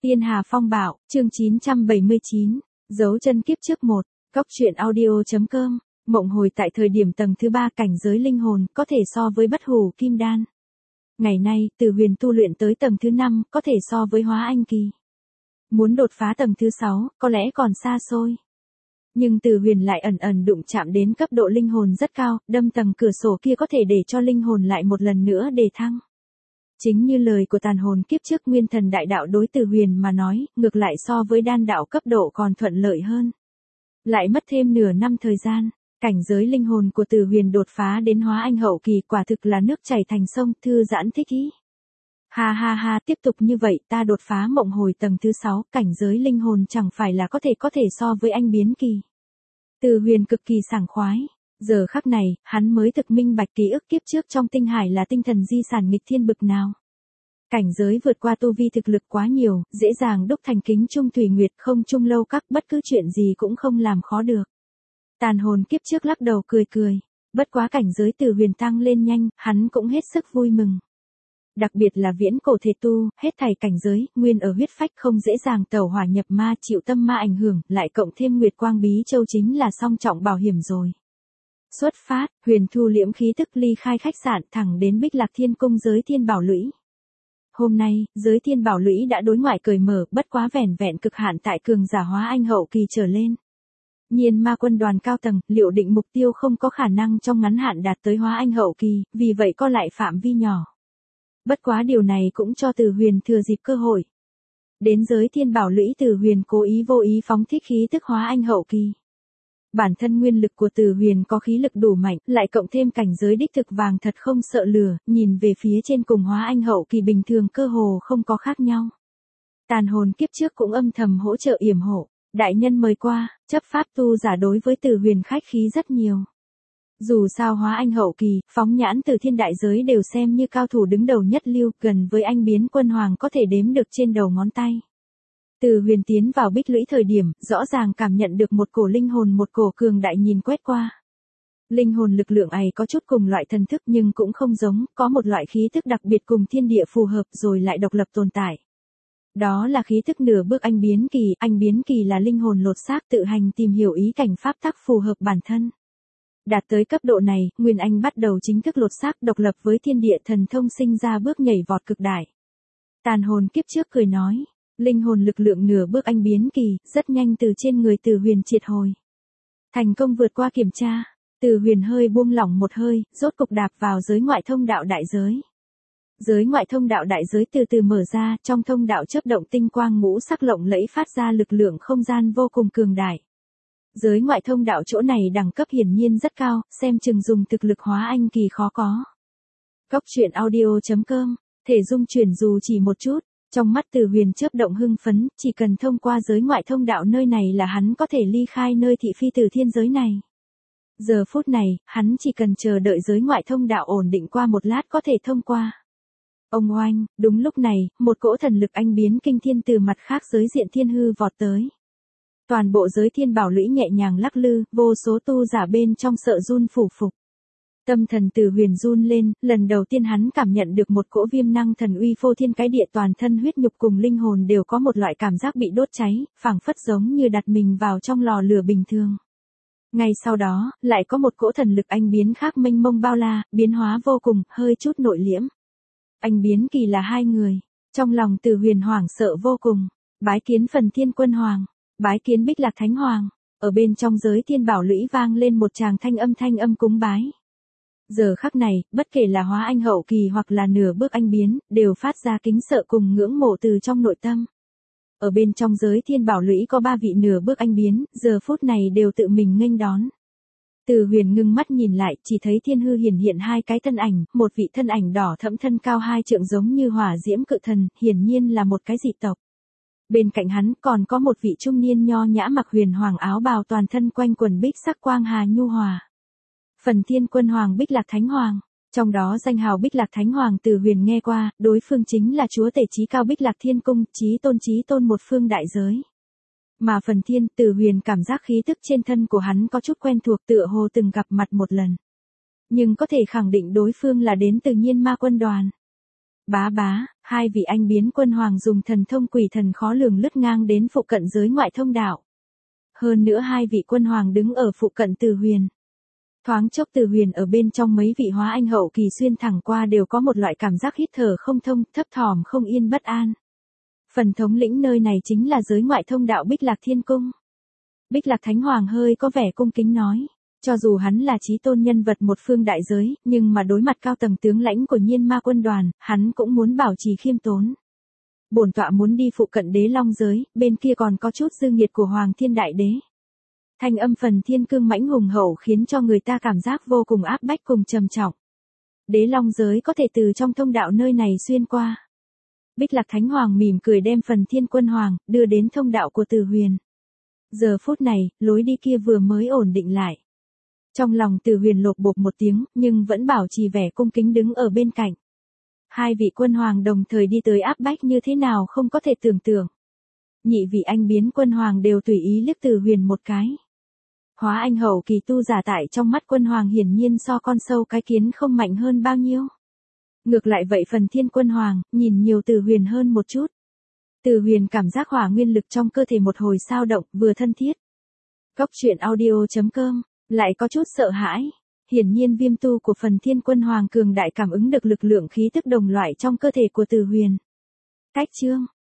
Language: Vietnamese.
Tiên Hà Phong Bạo, chương 979, dấu chân kiếp trước 1, góc truyện audio.com, mộng hồi tại thời điểm tầng thứ 3 cảnh giới linh hồn, có thể so với bất hủ kim đan. Ngày nay, Từ Huyền tu luyện tới tầng thứ 5, có thể so với hóa anh kỳ. Muốn đột phá tầng thứ 6, có lẽ còn xa xôi. Nhưng Từ Huyền lại ẩn ẩn đụng chạm đến cấp độ linh hồn rất cao, đâm tầng cửa sổ kia có thể để cho linh hồn lại một lần nữa đề thăng. Chính như lời của tàn hồn kiếp trước nguyên thần đại đạo đối Từ Huyền mà nói, ngược lại so với đan đạo cấp độ còn thuận lợi hơn. Lại mất thêm nửa năm thời gian, cảnh giới linh hồn của Từ Huyền đột phá đến hóa anh hậu kỳ, quả thực là nước chảy thành sông, thư giãn thích ý. Ha ha ha, tiếp tục như vậy ta đột phá mộng hồi tầng thứ 6, cảnh giới linh hồn chẳng phải là có thể so với anh biến kỳ. Từ Huyền cực kỳ sảng khoái. Giờ khắc này, hắn mới thực minh bạch ký ức kiếp trước trong tinh hải là tinh thần di sản nghịch thiên bực nào. Cảnh giới vượt qua tu vi thực lực quá nhiều, dễ dàng đúc thành kính trung thủy nguyệt, không trung lâu các, bất cứ chuyện gì cũng không làm khó được. Tàn hồn kiếp trước lắc đầu cười cười. Bất quá cảnh giới Từ Huyền tăng lên nhanh, hắn cũng hết sức vui mừng. Đặc biệt là viễn cổ thể tu, hết thảy cảnh giới, nguyên ở huyết phách không dễ dàng tẩu hỏa nhập ma, chịu tâm ma ảnh hưởng, lại cộng thêm Nguyệt Quang Bí Châu chính là song trọng bảo hiểm rồi. Xuất phát, Huyền thu liễm khí tức ly khai khách sạn thẳng đến Bích Lạc Thiên Cung giới Thiên Bảo Lũy. Hôm nay, giới Thiên Bảo Lũy đã đối ngoại cởi mở, bất quá vẻn vẹn cực hạn tại cường giả hóa anh hậu kỳ trở lên. Nhiên ma quân đoàn cao tầng, liệu định mục tiêu không có khả năng trong ngắn hạn đạt tới hóa anh hậu kỳ, vì vậy co lại phạm vi nhỏ. Bất quá điều này cũng cho Từ Huyền thừa dịp cơ hội. Đến giới Thiên Bảo Lũy, Từ Huyền cố ý vô ý phóng thích khí tức hóa anh hậu kỳ. Bản thân nguyên lực của Từ Huyền có khí lực đủ mạnh, lại cộng thêm cảnh giới đích thực vàng thật không sợ lửa, nhìn về phía trên cùng hóa anh hậu kỳ bình thường cơ hồ không có khác nhau. Tàn hồn kiếp trước cũng âm thầm hỗ trợ yểm hộ, đại nhân mời qua, chấp pháp tu giả đối với Từ Huyền khách khí rất nhiều. Dù sao hóa anh hậu kỳ, phóng nhãn từ thiên đại giới đều xem như cao thủ đứng đầu nhất lưu, gần với anh biến quân hoàng có thể đếm được trên đầu ngón tay. Từ Huyền tiến vào Bích Lũy thời điểm, rõ ràng cảm nhận được một cổ linh hồn, một cổ cường đại nhìn quét qua. Linh hồn lực lượng ấy có chút cùng loại thần thức nhưng cũng không giống, có một loại khí thức đặc biệt cùng thiên địa phù hợp rồi lại độc lập tồn tại. Đó là khí thức nửa bước anh biến kỳ là linh hồn lột xác tự hành tìm hiểu ý cảnh pháp tắc phù hợp bản thân. Đạt tới cấp độ này, Nguyên Anh bắt đầu chính thức lột xác độc lập với thiên địa thần thông sinh ra bước nhảy vọt cực đại. Tàn hồn kiếp trước cười nói. Linh hồn lực lượng nửa bước anh biến kỳ, rất nhanh từ trên người Từ Huyền triệt hồi. Thành công vượt qua kiểm tra, Từ Huyền hơi buông lỏng một hơi, rốt cục đạp vào giới ngoại thông đạo đại giới. Giới ngoại thông đạo đại giới từ từ mở ra, trong thông đạo chớp động tinh quang ngũ sắc lộng lẫy phát ra lực lượng không gian vô cùng cường đại. Giới ngoại thông đạo chỗ này đẳng cấp hiển nhiên rất cao, xem chừng dùng thực lực hóa anh kỳ khó có. Góc truyện audio.com, thể dung chuyển dù chỉ một chút. Trong mắt Từ Huyền chớp động hưng phấn, chỉ cần thông qua giới ngoại thông đạo nơi này là hắn có thể ly khai nơi thị phi từ thiên giới này. Giờ phút này, hắn chỉ cần chờ đợi giới ngoại thông đạo ổn định qua một lát có thể thông qua. Ông oanh, đúng lúc này, một cỗ thần lực anh biến kinh thiên từ mặt khác giới diện thiên hư vọt tới. Toàn bộ giới Thiên Bảo Lũy nhẹ nhàng lắc lư, vô số tu giả bên trong sợ run phủ phục. Tâm thần Từ Huyền run lên, lần đầu tiên hắn cảm nhận được một cỗ viêm năng thần uy phô thiên cái địa, toàn thân huyết nhục cùng linh hồn đều có một loại cảm giác bị đốt cháy, phảng phất giống như đặt mình vào trong lò lửa bình thường. Ngay sau đó, lại có một cỗ thần lực anh biến khác mênh mông bao la, biến hóa vô cùng, hơi chút nội liễm. Anh biến kỳ là hai người, trong lòng Từ Huyền hoảng sợ vô cùng, bái kiến Phần Thiên Quân Hoàng, bái kiến Bích Lạc Thánh Hoàng, ở bên trong giới Thiên Bảo Lũy vang lên một tràng thanh âm cúng bái. Giờ khắc này, bất kể là hóa anh hậu kỳ hoặc là nửa bước anh biến, đều phát ra kính sợ cùng ngưỡng mộ từ trong nội tâm. Ở bên trong giới Thiên Bảo Lũy có 3 vị nửa bước anh biến, giờ phút này đều tự mình nghênh đón. Từ Huyền ngưng mắt nhìn lại, chỉ thấy thiên hư hiện hai cái thân ảnh, một vị thân ảnh đỏ thẫm thân cao 2 trượng giống như hỏa diễm cự thần, hiển nhiên là một cái dị tộc. Bên cạnh hắn còn có một vị trung niên nho nhã mặc huyền hoàng áo bào, toàn thân quanh quần bích sắc quang hà nhu hòa. Phần Thiên Quân Hoàng Bích Lạc Thánh Hoàng, trong đó danh hào Bích Lạc Thánh Hoàng Từ Huyền nghe qua, đối phương chính là chúa tể chí cao Bích Lạc Thiên Cung, chí tôn một phương đại giới. Mà Phần Thiên, Từ Huyền cảm giác khí tức trên thân của hắn có chút quen thuộc, tựa hồ từng gặp mặt một lần. Nhưng có thể khẳng định đối phương là đến từ Nhiên Ma quân đoàn. Bá bá, hai vị anh biến quân hoàng dùng thần thông quỷ thần khó lường lướt ngang đến phụ cận giới ngoại thông đạo. Hơn nữa hai vị quân hoàng đứng ở phụ cận Từ Huyền. Thoáng chốc Từ Huyền ở bên trong mấy vị hóa anh hậu kỳ xuyên thẳng qua đều có một loại cảm giác hít thở không thông, thấp thỏm không yên bất an. Phần thống lĩnh nơi này chính là giới ngoại thông đạo Bích Lạc Thiên Cung. Bích Lạc Thánh Hoàng hơi có vẻ cung kính nói. Cho dù hắn là chí tôn nhân vật một phương đại giới, nhưng mà đối mặt cao tầng tướng lãnh của Nhiên Ma quân đoàn, hắn cũng muốn bảo trì khiêm tốn. Bổn tọa muốn đi phụ cận Đế Long giới, bên kia còn có chút dư nghiệt của Hoàng Thiên Đại Đế. Thanh âm phần thiên cương mãnh hùng hậu khiến cho người ta cảm giác vô cùng áp bách cùng trầm trọng. Đế Long giới có thể từ trong thông đạo nơi này xuyên qua. Bích Lạc Thánh Hoàng mỉm cười đem phần thiên quân hoàng, đưa đến thông đạo của Từ Huyền. Giờ phút này, lối đi kia vừa mới ổn định lại. Trong lòng Từ Huyền lột bột một tiếng, nhưng vẫn bảo trì vẻ cung kính đứng ở bên cạnh. Hai vị quân hoàng đồng thời đi tới áp bách như thế nào không có thể tưởng tượng. Nhị vị anh biến quân hoàng đều tùy ý liếc Từ Huyền một cái. Hóa anh hậu kỳ tu giả tại trong mắt quân hoàng hiển nhiên so con sâu cái kiến không mạnh hơn bao nhiêu. Ngược lại vậy phần thiên quân hoàng, nhìn nhiều Từ Huyền hơn một chút. Từ Huyền cảm giác hỏa nguyên lực trong cơ thể một hồi sao động, vừa thân thiết. Góc truyện audio.com, lại có chút sợ hãi. Hiển nhiên viêm tu của phần thiên quân hoàng cường đại cảm ứng được lực lượng khí tức đồng loại trong cơ thể của Từ Huyền. Cách chương.